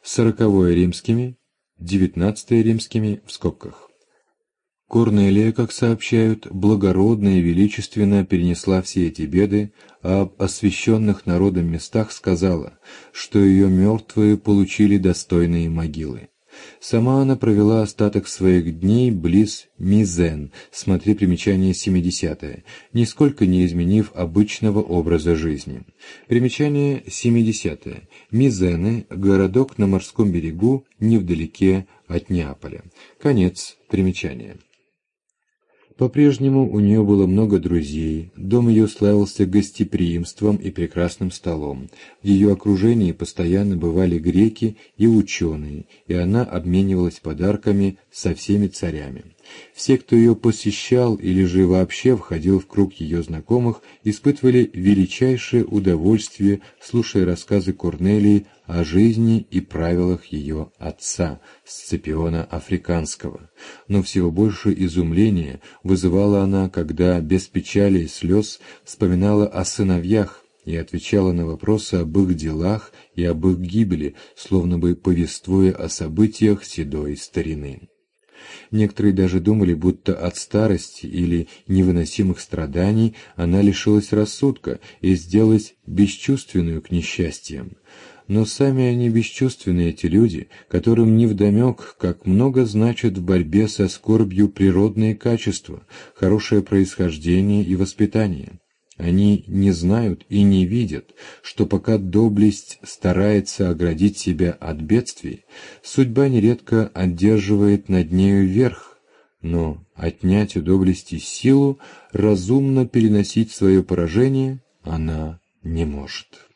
40 римскими, 19 римскими в скобках. Корнелия, как сообщают, благородно и величественно перенесла все эти беды, а об освященных народом местах сказала, что ее мертвые получили достойные могилы. Сама она провела остаток своих дней близ Мизен, смотри примечание 70, нисколько не изменив обычного образа жизни. Примечание 70. Мизены – городок на морском берегу, невдалеке от Неаполя. Конец примечания. По-прежнему у нее было много друзей, дом ее славился гостеприимством и прекрасным столом. В ее окружении постоянно бывали греки и ученые, и она обменивалась подарками со всеми царями. Все, кто ее посещал или же вообще входил в круг ее знакомых, испытывали величайшее удовольствие, слушая рассказы Корнелии о жизни и правилах ее отца, Сципиона Африканского. Но всего больше изумления вызывала она, когда без печали и слез вспоминала о сыновьях и отвечала на вопросы об их делах и об их гибели, словно бы повествуя о событиях седой старины. Некоторые даже думали, будто от старости или невыносимых страданий она лишилась рассудка и сделалась бесчувственную к несчастьям. Но сами они бесчувственные, эти люди, которым невдомек, как много значат в борьбе со скорбью природные качества, хорошее происхождение и воспитание. Они не знают и не видят, что пока доблесть старается оградить себя от бедствий, судьба нередко одерживает над нею верх, но отнять у доблести силу, разумно переносить свое поражение она не может.